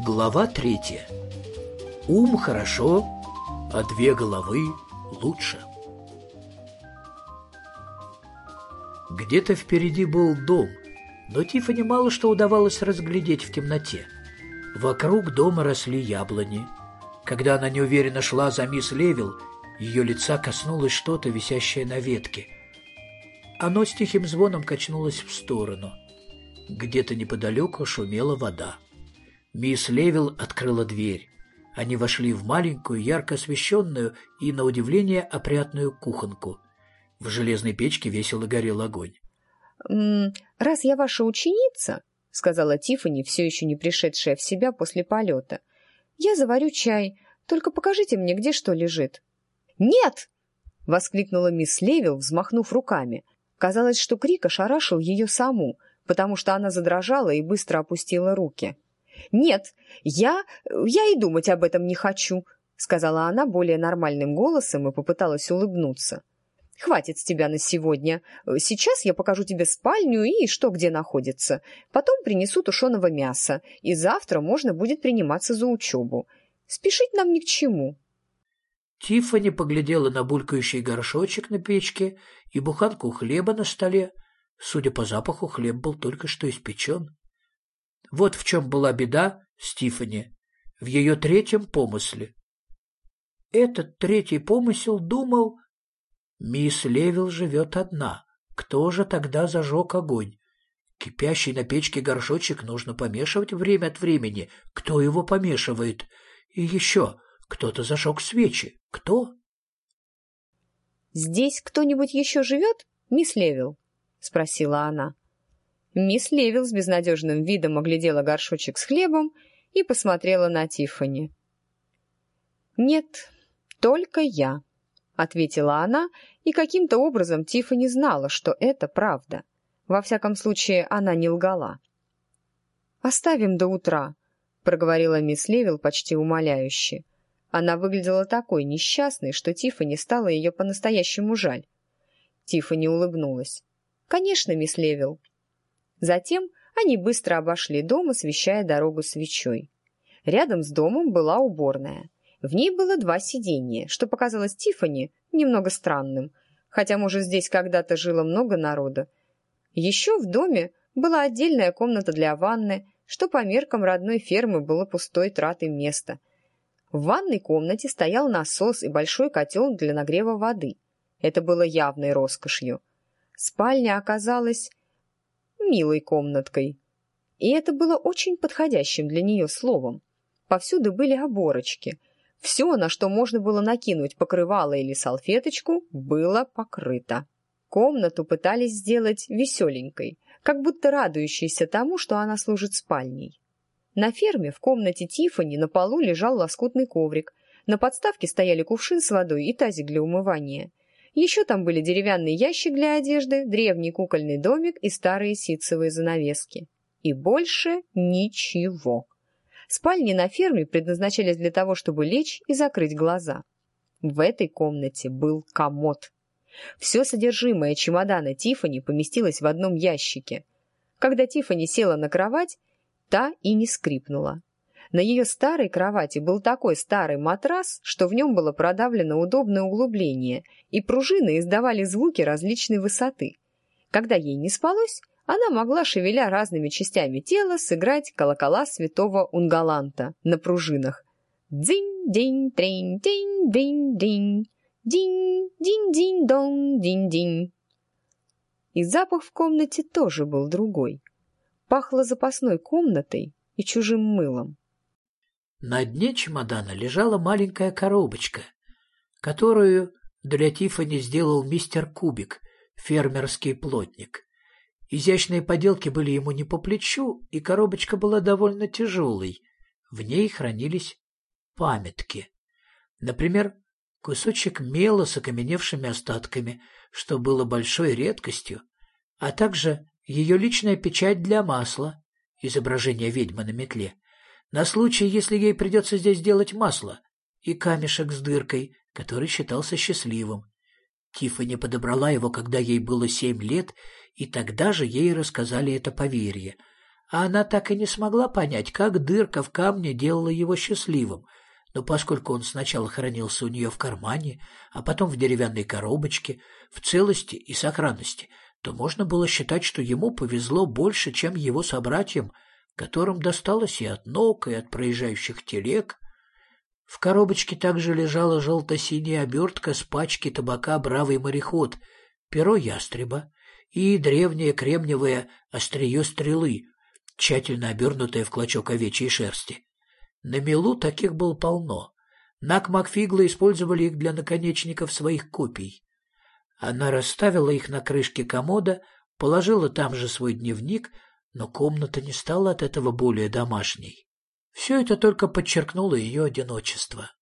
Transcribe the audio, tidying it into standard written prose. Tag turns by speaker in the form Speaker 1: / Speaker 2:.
Speaker 1: Глава 3. Ум хорошо, а две головы лучше. Где-то впереди был дом, но Тиффани мало что удавалось разглядеть в темноте. Вокруг дома росли яблони. Когда она неуверенно шла за мисс Левил, ее лица коснулось что-то, висящее на ветке. Оно с тихим звоном качнулось в сторону. Где-то неподалеку шумела вода. Мисс Левил открыла дверь. Они вошли в маленькую, ярко освещенную и, на удивление, опрятную кухонку. В железной печке весело горел огонь.
Speaker 2: «Раз я ваша ученица, — сказала Тиффани, все еще не пришедшая в себя после полета, — я заварю чай, только покажите мне, где что лежит». «Нет!» — воскликнула мисс Левил, взмахнув руками. Казалось, что крик ошарашил ее саму, потому что она задрожала и быстро опустила руки. «Нет, я и думать об этом не хочу», — сказала она более нормальным голосом и попыталась улыбнуться. «Хватит с тебя на сегодня. Сейчас я покажу тебе спальню и что где находится. Потом принесу тушеного мяса, и завтра можно будет приниматься за учебу. Спешить нам ни к чему».
Speaker 1: Тиффани поглядела на булькающий горшочек на печке и буханку хлеба на столе. Судя по запаху, хлеб был только что испечен. Вот в чем была беда с Тиффани, в ее третьем помысле. Этот третий помысел думал: мисс Левил живет одна. Кто же тогда зажег огонь? Кипящий на печке горшочек нужно помешивать время от времени. Кто его помешивает? И еще кто-то зажег свечи. Кто?
Speaker 2: «Здесь кто-нибудь еще живет, мисс Левил?» — спросила она. Мисс Левил с безнадежным видом оглядела горшочек с хлебом и посмотрела на Тиффани. «Нет, только я», — ответила она, и каким-то образом Тиффани знала, что это правда. Во всяком случае, она не лгала. «Оставим до утра», — проговорила мисс Левил почти умоляюще. Она выглядела такой несчастной, что Тиффани стало ее по-настоящему жаль. Тиффани улыбнулась. «Конечно, мисс Левил». Затем они быстро обошли дом, освещая дорогу свечой. Рядом с домом была уборная. В ней было 2 сиденья, что показалось Тиффани немного странным, хотя, может, здесь когда-то жило много народа. Еще в доме была отдельная комната для ванны, что по меркам родной фермы было пустой тратой места. В ванной комнате стоял насос и большой котел для нагрева воды. Это было явной роскошью. Спальня оказалась милой комнаткой. И это было очень подходящим для нее словом. Повсюду были оборочки. Все, на что можно было накинуть покрывало или салфеточку, было покрыто. Комнату пытались сделать веселенькой, как будто радующейся тому, что она служит спальней. На ферме в комнате Тиффани на полу лежал лоскутный коврик. На подставке стояли кувшин с водой и тазик для умывания. Еще там были деревянный ящик для одежды, древний кукольный домик и старые ситцевые занавески. И больше ничего. Спальни на ферме предназначались для того, чтобы лечь и закрыть глаза. В этой комнате был комод. Все содержимое чемодана Тиффани поместилось в одном ящике. Когда Тиффани села на кровать, та и не скрипнула. На ее старой кровати был такой старый матрас, что в нем было продавлено удобное углубление, и пружины издавали звуки различной высоты. Когда ей не спалось, она могла, шевеля разными частями тела, сыграть колокола святого Унгаланта на пружинах. Дзинь-динь-тринь-динь-динь-динь, динь-динь-динь-дон-динь-динь. И запах в комнате тоже был другой. Пахло запасной комнатой и чужим мылом.
Speaker 1: На дне чемодана лежала маленькая коробочка, которую для Тиффани сделал мистер Кубик, фермерский плотник. Изящные поделки были ему не по плечу, и коробочка была довольно тяжелой. В ней хранились памятки. Например, кусочек мела с окаменевшими остатками, что было большой редкостью, а также ее личная печать для масла, изображение ведьмы на метле, на случай, если ей придется здесь делать масло, и камешек с дыркой, который считался счастливым. Тиффани подобрала его, когда ей было 7 лет, и тогда же ей рассказали это поверье. а она так и не смогла понять, как дырка в камне делала его счастливым. Но поскольку он сначала хранился у нее в кармане, а потом в деревянной коробочке, в целости и сохранности, то можно было считать, что ему повезло больше, чем его собратьям, которым досталось и от ног, и от проезжающих телег. В коробочке также лежала желто-синяя обертка с пачки табака «Бравый мореход», перо ястреба и древнее кремниевое острие стрелы, тщательно обернутое в клочок овечьей шерсти. На мелу таких было полно. Нак-Макфиглы использовали их для наконечников своих копий. Она расставила их на крышке комода, положила там же свой дневник, но комната не стала от этого более домашней. Все это только подчеркнуло ее одиночество.